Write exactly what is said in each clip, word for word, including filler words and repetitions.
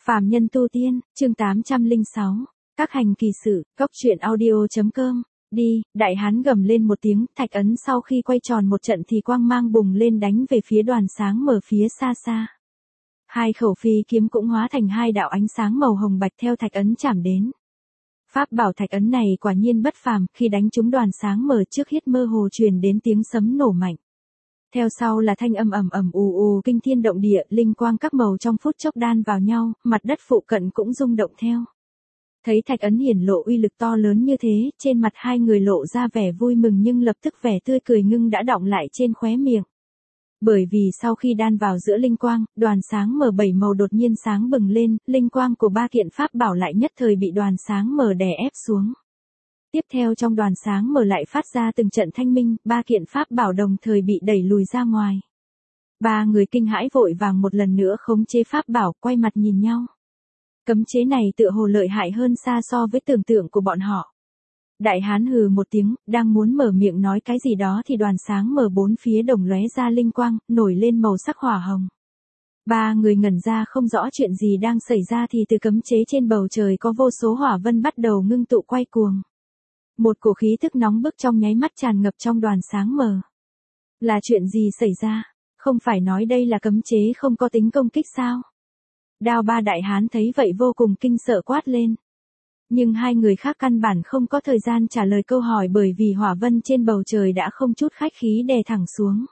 Phàm nhân tu tiên, chương tám trăm lẻ sáu. Các hành kỳ sự, cốc truyện audio.com. Đi, đại hán gầm lên một tiếng, thạch ấn sau khi quay tròn một trận thì quang mang bùng lên đánh về phía đoàn sáng mở phía xa xa. Hai khẩu phi kiếm cũng hóa thành hai đạo ánh sáng màu hồng bạch theo thạch ấn chạm đến. Pháp bảo thạch ấn này quả nhiên bất phàm, khi đánh trúng đoàn sáng mở trước hít mơ hồ truyền đến tiếng sấm nổ mạnh. Theo sau là thanh âm ầm ầm ù ù kinh thiên động địa, linh quang các màu trong phút chốc đan vào nhau, mặt đất phụ cận cũng rung động theo. Thấy thạch ấn hiển lộ uy lực to lớn như thế, trên mặt hai người lộ ra vẻ vui mừng nhưng lập tức vẻ tươi cười ngưng đã đọng lại trên khóe miệng. Bởi vì sau khi đan vào giữa linh quang, đoàn sáng mở bảy màu đột nhiên sáng bừng lên, linh quang của ba kiện pháp bảo lại nhất thời bị đoàn sáng mở đè ép xuống. Tiếp theo trong đoàn sáng mở lại phát ra từng trận thanh minh, ba kiện pháp bảo đồng thời bị đẩy lùi ra ngoài. Ba người kinh hãi vội vàng một lần nữa khống chế pháp bảo, quay mặt nhìn nhau. Cấm chế này tựa hồ lợi hại hơn xa so với tưởng tượng của bọn họ. Đại hán hừ một tiếng, đang muốn mở miệng nói cái gì đó thì đoàn sáng mở bốn phía đồng lóe ra linh quang, nổi lên màu sắc hỏa hồng. Ba người ngẩn ra không rõ chuyện gì đang xảy ra thì từ cấm chế trên bầu trời có vô số hỏa vân bắt đầu ngưng tụ quay cuồng. Một cổ khí thức nóng bức trong nháy mắt tràn ngập trong đoàn sáng mờ. Là chuyện gì xảy ra? Không phải nói đây là cấm chế không có tính công kích sao? Đao ba đại hán thấy vậy vô cùng kinh sợ quát lên. Nhưng hai người khác căn bản không có thời gian trả lời câu hỏi bởi vì hỏa vân trên bầu trời đã không chút khách khí đè thẳng xuống.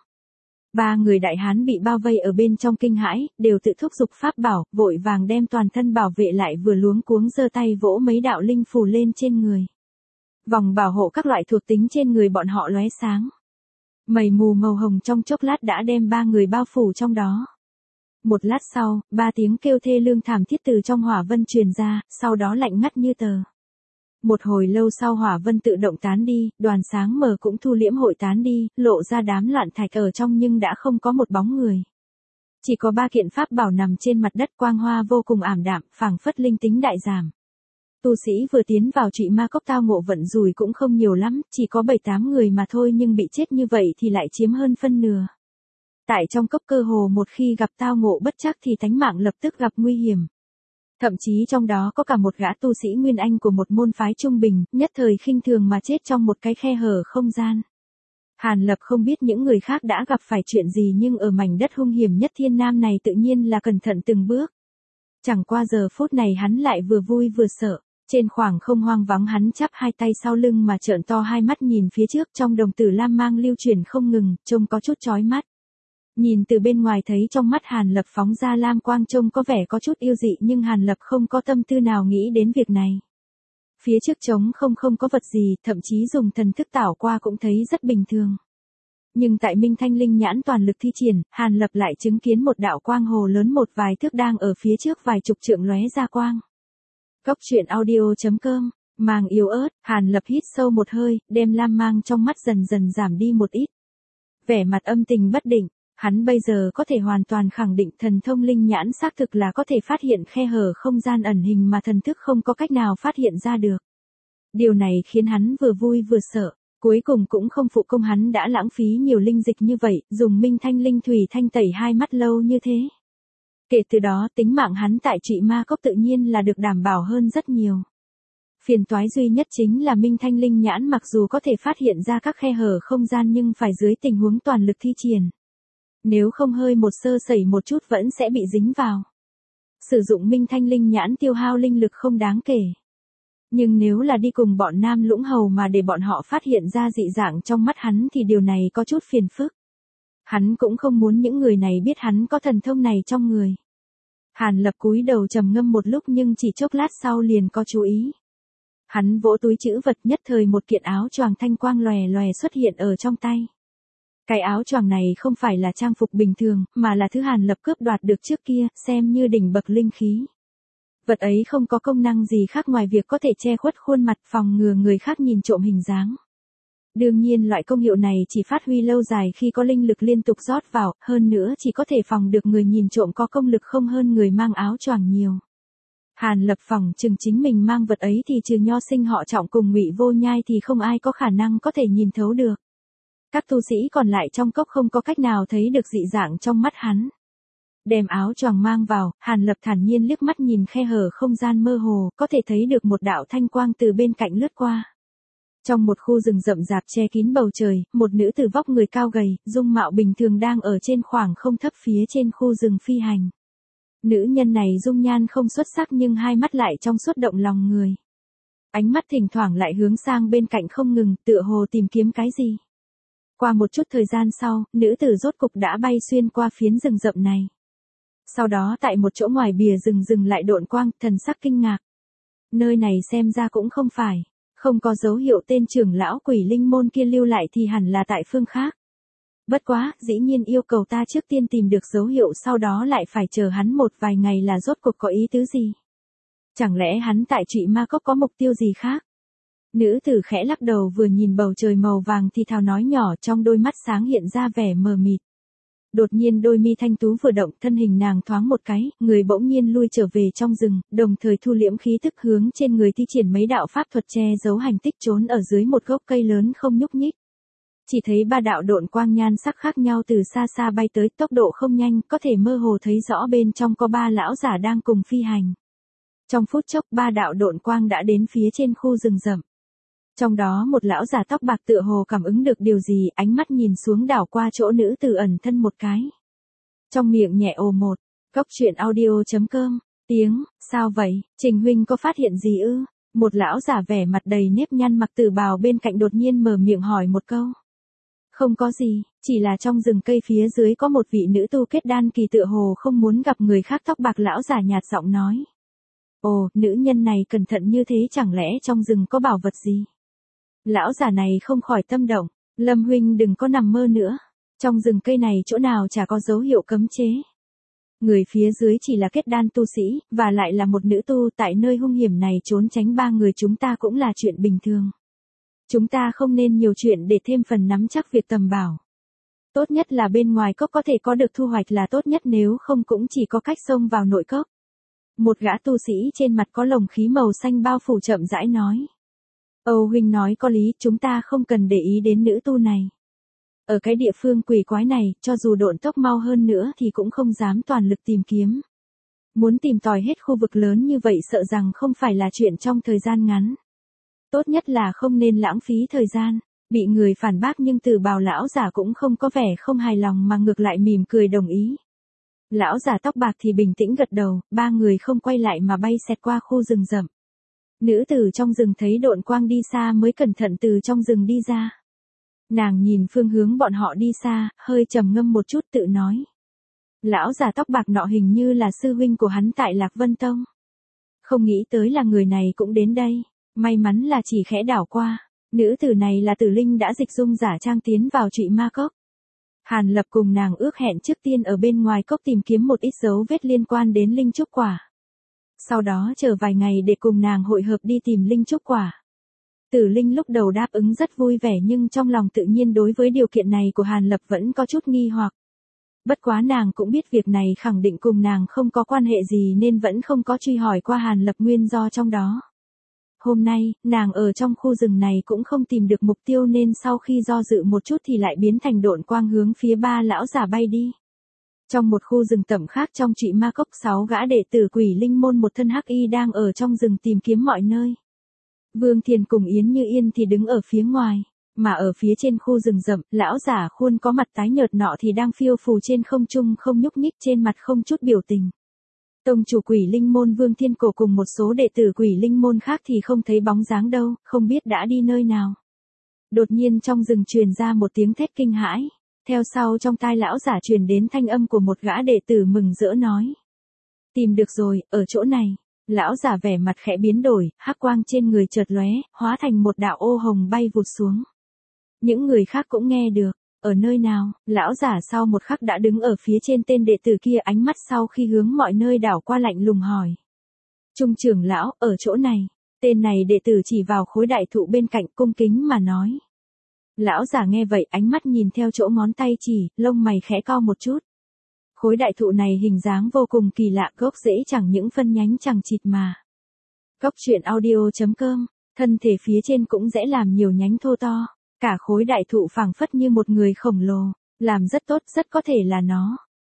Ba người đại hán bị bao vây ở bên trong kinh hãi, đều tự thúc giục pháp bảo, vội vàng đem toàn thân bảo vệ lại vừa luống cuống giơ tay vỗ mấy đạo linh phù lên trên người. Vòng bảo hộ các loại thuộc tính trên người bọn họ lóe sáng. Mây mù màu hồng trong chốc lát đã đem ba người bao phủ trong đó. Một lát sau, ba tiếng kêu thê lương thảm thiết từ trong hỏa vân truyền ra, sau đó lạnh ngắt như tờ. Một hồi lâu sau hỏa vân tự động tán đi, đoàn sáng mờ cũng thu liễm hội tán đi, lộ ra đám loạn thạch ở trong nhưng đã không có một bóng người. Chỉ có ba kiện pháp bảo nằm trên mặt đất quang hoa vô cùng ảm đạm, phảng phất linh tính đại giảm. Tu sĩ vừa tiến vào Trụy Ma Cốc tao ngộ vận rủi cũng không nhiều lắm, chỉ có bảy tám người mà thôi nhưng bị chết như vậy thì lại chiếm hơn phân nửa. Tại trong cốc cơ hồ một khi gặp tao ngộ bất trắc thì tánh mạng lập tức gặp nguy hiểm. Thậm chí trong đó có cả một gã tu sĩ Nguyên Anh của một môn phái trung bình, nhất thời khinh thường mà chết trong một cái khe hở không gian. Hàn Lập không biết những người khác đã gặp phải chuyện gì nhưng ở mảnh đất hung hiểm nhất thiên nam này tự nhiên là cẩn thận từng bước. Chẳng qua giờ phút này hắn lại vừa vui vừa sợ. Trên khoảng không hoang vắng hắn chắp hai tay sau lưng mà trợn to hai mắt nhìn phía trước trong đồng tử lam mang lưu chuyển không ngừng, trông có chút chói mắt. Nhìn từ bên ngoài thấy trong mắt Hàn Lập phóng ra lam quang trông có vẻ có chút yêu dị nhưng Hàn Lập không có tâm tư nào nghĩ đến việc này. Phía trước trống không không có vật gì, thậm chí dùng thần thức tảo qua cũng thấy rất bình thường. Nhưng tại Minh Thanh Linh nhãn toàn lực thi triển, Hàn Lập lại chứng kiến một đạo quang hồ lớn một vài thước đang ở phía trước vài chục trượng lóe ra quang. Cốc truyện audio.com, mang yếu ớt, Hàn Lập hít sâu một hơi, đem lam mang trong mắt dần dần giảm đi một ít. Vẻ mặt âm tình bất định, hắn bây giờ có thể hoàn toàn khẳng định thần thông linh nhãn xác thực là có thể phát hiện khe hở không gian ẩn hình mà thần thức không có cách nào phát hiện ra được. Điều này khiến hắn vừa vui vừa sợ, cuối cùng cũng không phụ công hắn đã lãng phí nhiều linh dịch như vậy, dùng Minh Thanh Linh thủy thanh tẩy hai mắt lâu như thế. Kể từ đó tính mạng hắn tại Trụy Ma Cốc tự nhiên là được đảm bảo hơn rất nhiều. Phiền toái duy nhất chính là Minh Thanh Linh nhãn mặc dù có thể phát hiện ra các khe hở không gian nhưng phải dưới tình huống toàn lực thi triển. Nếu không hơi một sơ sẩy một chút vẫn sẽ bị dính vào. Sử dụng Minh Thanh Linh nhãn tiêu hao linh lực không đáng kể. Nhưng nếu là đi cùng bọn Nam Lũng Hầu mà để bọn họ phát hiện ra dị dạng trong mắt hắn thì điều này có chút phiền phức. Hắn cũng không muốn những người này biết hắn có thần thông này trong người. Hàn Lập cúi đầu trầm ngâm một lúc nhưng chỉ chốc lát sau liền có chú ý. Hắn vỗ túi trữ vật nhất thời một kiện áo choàng thanh quang lòe lòe xuất hiện ở trong tay. Cái áo choàng này không phải là trang phục bình thường, mà là thứ Hàn Lập cướp đoạt được trước kia, xem như đỉnh bậc linh khí. Vật ấy không có công năng gì khác ngoài việc có thể che khuất khuôn mặt phòng ngừa người khác nhìn trộm hình dáng. Đương nhiên loại công hiệu này chỉ phát huy lâu dài khi có linh lực liên tục rót vào, hơn nữa chỉ có thể phòng được người nhìn trộm có công lực không hơn người mang áo choàng nhiều. Hàn Lập phòng chừng chính mình mang vật ấy thì trừ nho sinh họ Trọng cùng Ngụy Vô Nhai thì không ai có khả năng có thể nhìn thấu được. Các tu sĩ còn lại trong cốc không có cách nào thấy được dị dạng trong mắt hắn. Đem áo choàng mang vào, Hàn Lập thản nhiên liếc mắt nhìn khe hở không gian mơ hồ, có thể thấy được một đạo thanh quang từ bên cạnh lướt qua. Trong một khu rừng rậm rạp che kín bầu trời, một nữ tử vóc người cao gầy, dung mạo bình thường đang ở trên khoảng không thấp phía trên khu rừng phi hành. Nữ nhân này dung nhan không xuất sắc nhưng hai mắt lại trong suốt động lòng người. Ánh mắt thỉnh thoảng lại hướng sang bên cạnh không ngừng, tựa hồ tìm kiếm cái gì. Qua một chút thời gian sau, nữ tử rốt cục đã bay xuyên qua phiến rừng rậm này. Sau đó tại một chỗ ngoài bìa rừng dừng lại độn quang, thần sắc kinh ngạc. Nơi này xem ra cũng không phải, không có dấu hiệu tên trưởng lão Quỷ Linh môn kia lưu lại thì hẳn là tại phương khác. Bất quá, dĩ nhiên yêu cầu ta trước tiên tìm được dấu hiệu sau đó lại phải chờ hắn một vài ngày là rốt cuộc có ý tứ gì. Chẳng lẽ hắn tại Trụy Ma Cốc có mục tiêu gì khác? Nữ tử khẽ lắc đầu vừa nhìn bầu trời màu vàng thì thào nói nhỏ, trong đôi mắt sáng hiện ra vẻ mờ mịt. Đột nhiên đôi mi thanh tú vừa động, thân hình nàng thoáng một cái, người bỗng nhiên lui trở về trong rừng, đồng thời thu liễm khí tức hướng trên người thi triển mấy đạo pháp thuật che giấu hành tích trốn ở dưới một gốc cây lớn không nhúc nhích. Chỉ thấy ba đạo độn quang nhan sắc khác nhau từ xa xa bay tới, tốc độ không nhanh, có thể mơ hồ thấy rõ bên trong có ba lão giả đang cùng phi hành. Trong phút chốc ba đạo độn quang đã đến phía trên khu rừng rậm. Trong đó một lão giả tóc bạc tựa hồ cảm ứng được điều gì, ánh mắt nhìn xuống đảo qua chỗ nữ tử ẩn thân một cái. Trong miệng nhẹ ồ một, Cốc truyện audio chấm com, tiếng, sao vậy, Trình huynh có phát hiện gì ư? Một lão giả vẻ mặt đầy nếp nhăn mặc tử bào bên cạnh đột nhiên mở miệng hỏi một câu. Không có gì, chỉ là trong rừng cây phía dưới có một vị nữ tu kết đan kỳ tựa hồ không muốn gặp người khác, tóc bạc lão giả nhạt giọng nói. Ồ, nữ nhân này cẩn thận như thế chẳng lẽ trong rừng có bảo vật gì? Lão giả này không khỏi tâm động, Lâm huynh đừng có nằm mơ nữa, trong rừng cây này chỗ nào chả có dấu hiệu cấm chế. Người phía dưới chỉ là kết đan tu sĩ, và lại là một nữ tu, tại nơi hung hiểm này trốn tránh ba người chúng ta cũng là chuyện bình thường. Chúng ta không nên nhiều chuyện để thêm phần nắm chắc việc tầm bảo. Tốt nhất là bên ngoài cốc có thể có được thu hoạch là tốt nhất, nếu không cũng chỉ có cách xông vào nội cốc. Một gã tu sĩ trên mặt có lồng khí màu xanh bao phủ chậm rãi nói. Âu huynh nói có lý, chúng ta không cần để ý đến nữ tu này. Ở cái địa phương quỷ quái này, cho dù độn tốc mau hơn nữa thì cũng không dám toàn lực tìm kiếm. Muốn tìm tòi hết khu vực lớn như vậy sợ rằng không phải là chuyện trong thời gian ngắn. Tốt nhất là không nên lãng phí thời gian. Bị người phản bác nhưng Từ Bào lão giả cũng không có vẻ không hài lòng mà ngược lại mỉm cười đồng ý. Lão giả tóc bạc thì bình tĩnh gật đầu, ba người không quay lại mà bay xẹt qua khu rừng rậm. Nữ tử trong rừng thấy độn quang đi xa mới cẩn thận từ trong rừng đi ra. Nàng nhìn phương hướng bọn họ đi xa, hơi trầm ngâm một chút tự nói. Lão giả tóc bạc nọ hình như là sư huynh của hắn tại Lạc Vân Tông. Không nghĩ tới là người này cũng đến đây, may mắn là chỉ khẽ đảo qua. Nữ tử này là Tử Linh đã dịch dung giả trang tiến vào Trụy Ma Cốc. Hàn Lập cùng nàng ước hẹn trước tiên ở bên ngoài cốc tìm kiếm một ít dấu vết liên quan đến linh trúc quả. Sau đó chờ vài ngày để cùng nàng hội hợp đi tìm linh trúc quả. Tử Linh lúc đầu đáp ứng rất vui vẻ nhưng trong lòng tự nhiên đối với điều kiện này của Hàn Lập vẫn có chút nghi hoặc. Bất quá nàng cũng biết việc này khẳng định cùng nàng không có quan hệ gì nên vẫn không có truy hỏi qua Hàn Lập nguyên do trong đó. Hôm nay, nàng ở trong khu rừng này cũng không tìm được mục tiêu nên sau khi do dự một chút thì lại biến thành độn quang hướng phía ba lão giả bay đi. Trong một khu rừng tầm khác trong Trụy Ma Cốc, sáu gã đệ tử Quỷ Linh môn một thân hắc y đang ở trong rừng tìm kiếm mọi nơi. Vương Thiền cùng Yến Như Yên thì đứng ở phía ngoài, mà ở phía trên khu rừng rậm, lão giả khuôn có mặt tái nhợt nọ thì đang phiêu phù trên không trung không nhúc nhích, trên mặt không chút biểu tình. Tông chủ Quỷ Linh môn Vương Thiên Cổ cùng một số đệ tử Quỷ Linh môn khác thì không thấy bóng dáng đâu, không biết đã đi nơi nào. Đột nhiên trong rừng truyền ra một tiếng thét kinh hãi, theo sau trong tai lão giả truyền đến thanh âm của một gã đệ tử mừng rỡ nói. Tìm được rồi, ở chỗ này. Lão giả vẻ mặt khẽ biến đổi, hắc quang trên người chợt lóe, hóa thành một đạo ô hồng bay vụt xuống. Những người khác cũng nghe được. Ở nơi nào, lão giả sau một khắc đã đứng ở phía trên tên đệ tử kia, ánh mắt sau khi hướng mọi nơi đảo qua lạnh lùng hỏi. Trung trưởng lão, ở chỗ này. Tên này đệ tử chỉ vào khối đại thụ bên cạnh cung kính mà nói. Lão giả nghe vậy ánh mắt nhìn theo chỗ ngón tay chỉ, lông mày khẽ cau một chút. Khối đại thụ này hình dáng vô cùng kỳ lạ, gốc rễ chẳng những phân nhánh chẳng chịt mà. Cốc truyện audio chấm com, thân thể phía trên cũng dễ làm nhiều nhánh thô to. Cả khối đại thụ phảng phất như một người khổng lồ, làm rất tốt, rất có thể là nó.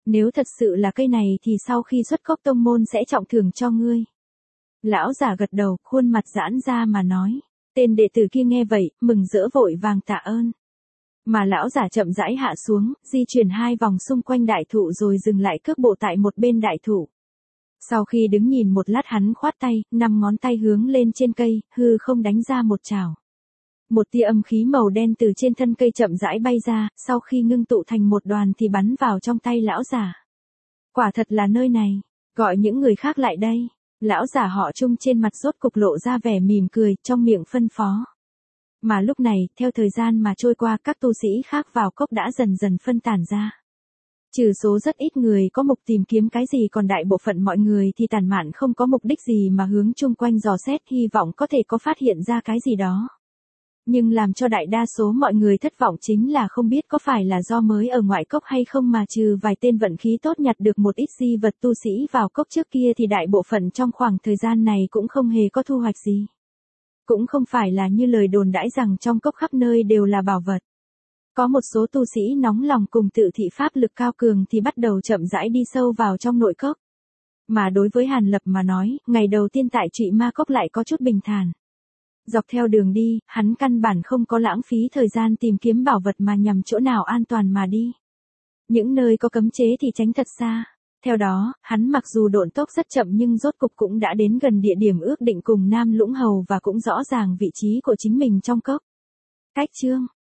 Nếu thật sự là cây này thì sau khi xuất cốc tông môn sẽ trọng thưởng cho ngươi. Lão giả gật đầu, khuôn mặt giãn ra mà nói. Tên đệ tử kia nghe vậy, mừng rỡ vội vàng tạ ơn. Mà lão giả chậm rãi hạ xuống, di chuyển hai vòng xung quanh đại thụ rồi dừng lại cước bộ tại một bên đại thụ. Sau khi đứng nhìn một lát hắn khoát tay, năm ngón tay hướng lên trên cây, hư không đánh ra một trảo. Một tia âm khí màu đen từ trên thân cây chậm rãi bay ra, sau khi ngưng tụ thành một đoàn thì bắn vào trong tay lão giả. Quả thật là nơi này, gọi những người khác lại đây. Lão giả họ Trung trên mặt rốt cục lộ ra vẻ mỉm cười, trong miệng phân phó. Mà lúc này, theo thời gian mà trôi qua, các tu sĩ khác vào cốc đã dần dần phân tán ra. Trừ số rất ít người có mục tìm kiếm cái gì, còn đại bộ phận mọi người thì tản mạn không có mục đích gì mà hướng chung quanh dò xét, hy vọng có thể có phát hiện ra cái gì đó. Nhưng làm cho đại đa số mọi người thất vọng chính là không biết có phải là do mới ở ngoại cốc hay không mà trừ vài tên vận khí tốt nhặt được một ít di vật tu sĩ vào cốc trước kia thì đại bộ phận trong khoảng thời gian này cũng không hề có thu hoạch gì. Cũng không phải là như lời đồn đãi rằng trong cốc khắp nơi đều là bảo vật. Có một số tu sĩ nóng lòng cùng tự thị pháp lực cao cường thì bắt đầu chậm rãi đi sâu vào trong nội cốc. Mà đối với Hàn Lập mà nói, ngày đầu tiên tại Trụy Ma Cốc lại có chút bình thản. Dọc theo đường đi, hắn căn bản không có lãng phí thời gian tìm kiếm bảo vật mà nhằm chỗ nào an toàn mà đi. Những nơi có cấm chế thì tránh thật xa. Theo đó, hắn mặc dù độn tốc rất chậm nhưng rốt cục cũng đã đến gần địa điểm ước định cùng Nam Lũng Hầu và cũng rõ ràng vị trí của chính mình trong cốc. Cách chương